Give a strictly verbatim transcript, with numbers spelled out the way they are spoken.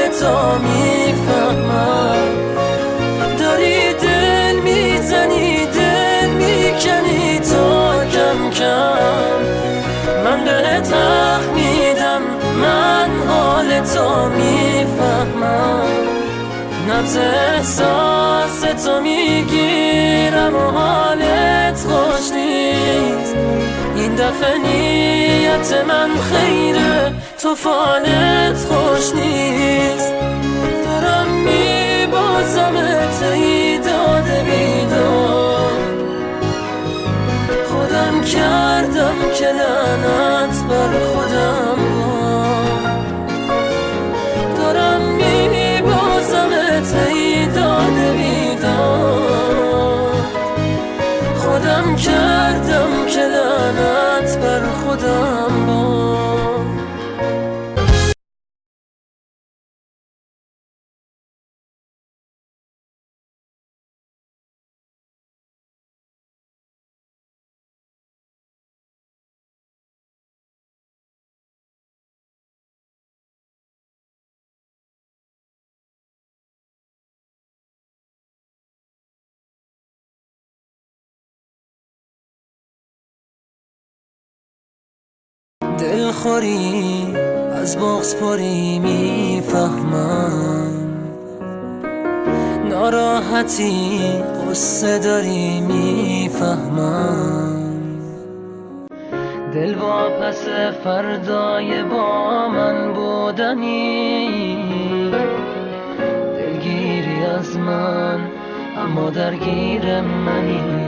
تو میفهمم. داری دل میزنی دل میکنی تو کم کم، من بهت حق میدم، من حال تو میفهمم. نبض احساس تو میگیرم و حالت خوش نیست. این دفعه نیت من خیره، تو فالت خوش نیست. دارم میبازمت ای داده بیدار، خودم کردم که لعنت بر خودم بار. دارم میبازمت ای داده بیدار، خودم کردم که لعنت بر خودم بار. دلخوری از بغض پری میفهمم، ناراحتی قصه داری میفهمم. دل واپس فردای با من بودنی، دلگیری از من اما درگیر منی.